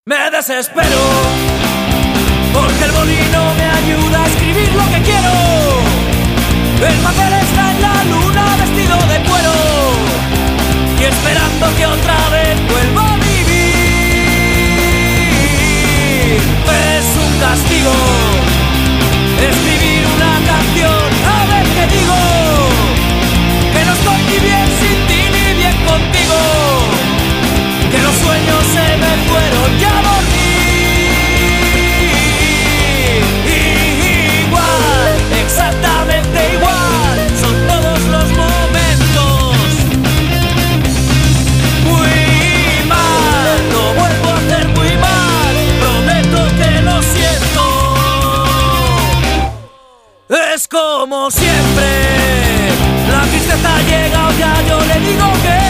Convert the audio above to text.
Me desespero porque el boli no me ayuda a escribir lo que quiero. El papel está en la luna vestido de cuero y esperando que otra vez vuelva a vivir. Es un castigo escribir una canción. A ver qué digo, que no estoy ni bien sin ti ni bien contigo, que los sueños se me fueron ya a dormir. Igual, exactamente igual, son todos los momentos. Muy mal, lo vuelvo a hacer muy mal, prometo que lo siento. Es como siempre, la tristeza llega o ya yo le digo que